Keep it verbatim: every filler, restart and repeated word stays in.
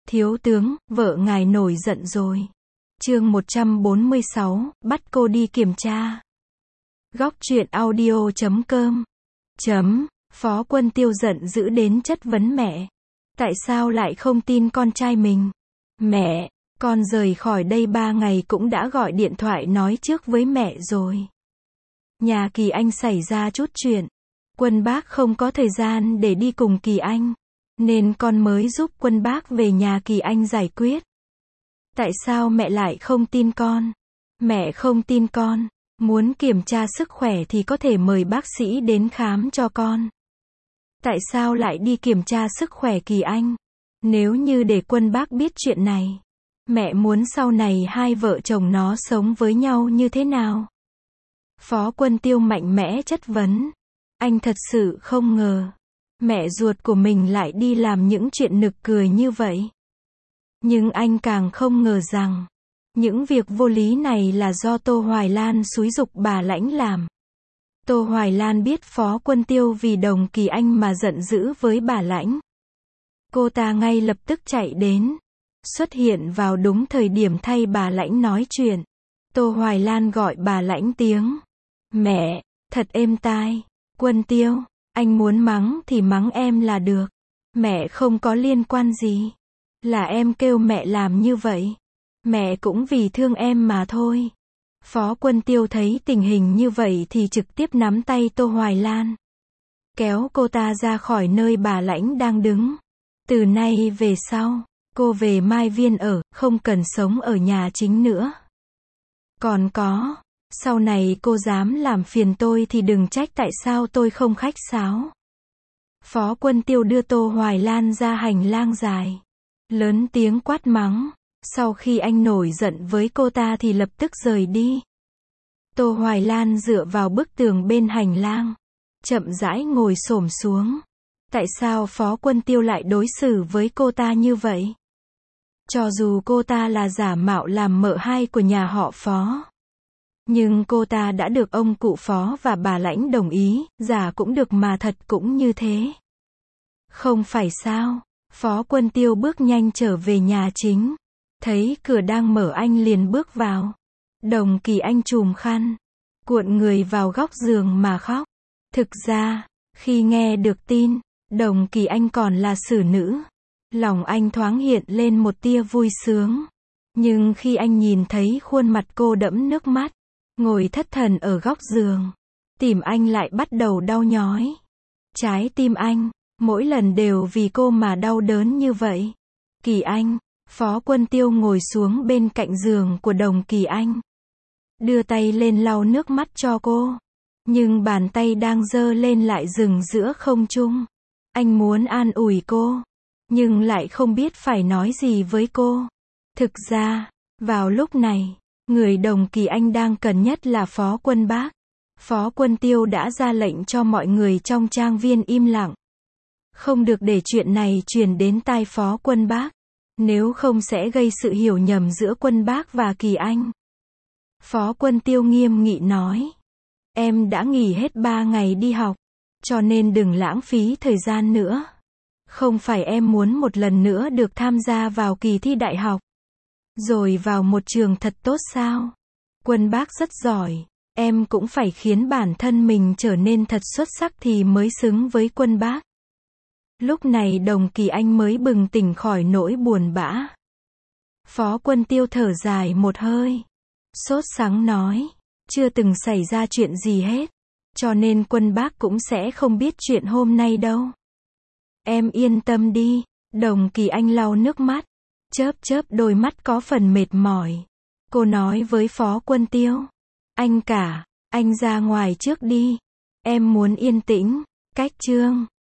Thiếu tướng, vợ ngài nổi giận rồi. Chương một trăm bốn mươi sáu, bắt cô đi kiểm tra. Góc truyện audio chấm com. Chấm, Phó Quân Tiêu giận dữ đến chất vấn mẹ. Tại sao lại không tin con trai mình? Mẹ, con rời khỏi đây ba ngày cũng đã gọi điện thoại nói trước với mẹ rồi. Nhà Kỳ Anh xảy ra chút chuyện. Quân Bác không có thời gian để đi cùng Kỳ Anh, nên con mới giúp Quân Bác về nhà Kỳ Anh giải quyết. Tại sao mẹ lại không tin con? Mẹ không tin con. Muốn kiểm tra sức khỏe thì có thể mời bác sĩ đến khám cho con. Tại sao lại đi kiểm tra sức khỏe Kỳ Anh? Nếu như để Quân Bác biết chuyện này, mẹ muốn sau này hai vợ chồng nó sống với nhau như thế nào? Phó Quân Tiêu mạnh mẽ chất vấn. Anh thật sự không ngờ mẹ ruột của mình lại đi làm những chuyện nực cười như vậy. Nhưng anh càng không ngờ rằng những việc vô lý này là do Tô Hoài Lan xúi giục bà Lãnh làm. Tô Hoài Lan biết Phó Quân Tiêu vì Đồng Kỳ Anh mà giận dữ với bà Lãnh. Cô ta ngay lập tức chạy đến, xuất hiện vào đúng thời điểm thay bà Lãnh nói chuyện. Tô Hoài Lan gọi bà Lãnh tiếng mẹ, thật êm tai. Quân Tiêu, anh muốn mắng thì mắng em là được. Mẹ không có liên quan gì. Là em kêu mẹ làm như vậy. Mẹ cũng vì thương em mà thôi. Phó Quân Tiêu thấy tình hình như vậy thì trực tiếp nắm tay Tô Hoài Lan, kéo cô ta ra khỏi nơi bà Lãnh đang đứng. Từ nay về sau, cô về Mai Viên ở, không cần sống ở nhà chính nữa. Còn có, sau này cô dám làm phiền tôi thì đừng trách tại sao tôi không khách sáo. Phó Quân Tiêu đưa Tô Hoài Lan ra hành lang dài, lớn tiếng quát mắng. Sau khi anh nổi giận với cô ta thì lập tức rời đi. Tô Hoài Lan dựa vào bức tường bên hành lang, chậm rãi ngồi xổm xuống. Tại sao Phó Quân Tiêu lại đối xử với cô ta như vậy? Cho dù cô ta là giả mạo làm mợ hai của nhà họ Phó, nhưng cô ta đã được ông cụ Phó và bà Lãnh đồng ý, giả cũng được mà thật cũng như thế. Không phải sao? Phó Quân Tiêu bước nhanh trở về nhà chính. Thấy cửa đang mở anh liền bước vào. Đồng Kỳ Anh chùm khăn, cuộn người vào góc giường mà khóc. Thực ra, khi nghe được tin, Đồng Kỳ Anh còn là xử nữ, lòng anh thoáng hiện lên một tia vui sướng. Nhưng khi anh nhìn thấy khuôn mặt cô đẫm nước mắt, ngồi thất thần ở góc giường, tim anh lại bắt đầu đau nhói. Trái tim anh, mỗi lần đều vì cô mà đau đớn như vậy. Kỳ Anh, Phó Quân Tiêu ngồi xuống bên cạnh giường của Đồng Kỳ Anh, đưa tay lên lau nước mắt cho cô. Nhưng bàn tay đang giơ lên lại dừng giữa không trung. Anh muốn an ủi cô, nhưng lại không biết phải nói gì với cô. Thực ra, vào lúc này, người Đồng Kỳ Anh đang cần nhất là Phó Quân Bác. Phó Quân Tiêu đã ra lệnh cho mọi người trong trang viên im lặng, không được để chuyện này truyền đến tai Phó Quân Bác, nếu không sẽ gây sự hiểu nhầm giữa Quân Bác và Kỳ Anh. Phó Quân Tiêu nghiêm nghị nói, em đã nghỉ hết ba ngày đi học, cho nên đừng lãng phí thời gian nữa. Không phải em muốn một lần nữa được tham gia vào kỳ thi đại học, rồi vào một trường thật tốt sao? Quân Bác rất giỏi, em cũng phải khiến bản thân mình trở nên thật xuất sắc thì mới xứng với Quân Bác. Lúc này Đồng Kỳ Anh mới bừng tỉnh khỏi nỗi buồn bã. Phó Quân Tiêu thở dài một hơi, sốt sắng nói, chưa từng xảy ra chuyện gì hết, cho nên Quân Bác cũng sẽ không biết chuyện hôm nay đâu. Em yên tâm đi. Đồng Kỳ Anh lau nước mắt, chớp chớp đôi mắt có phần mệt mỏi. Cô nói với Phó Quân Tiêu, anh cả, anh ra ngoài trước đi, em muốn yên tĩnh. Cách chương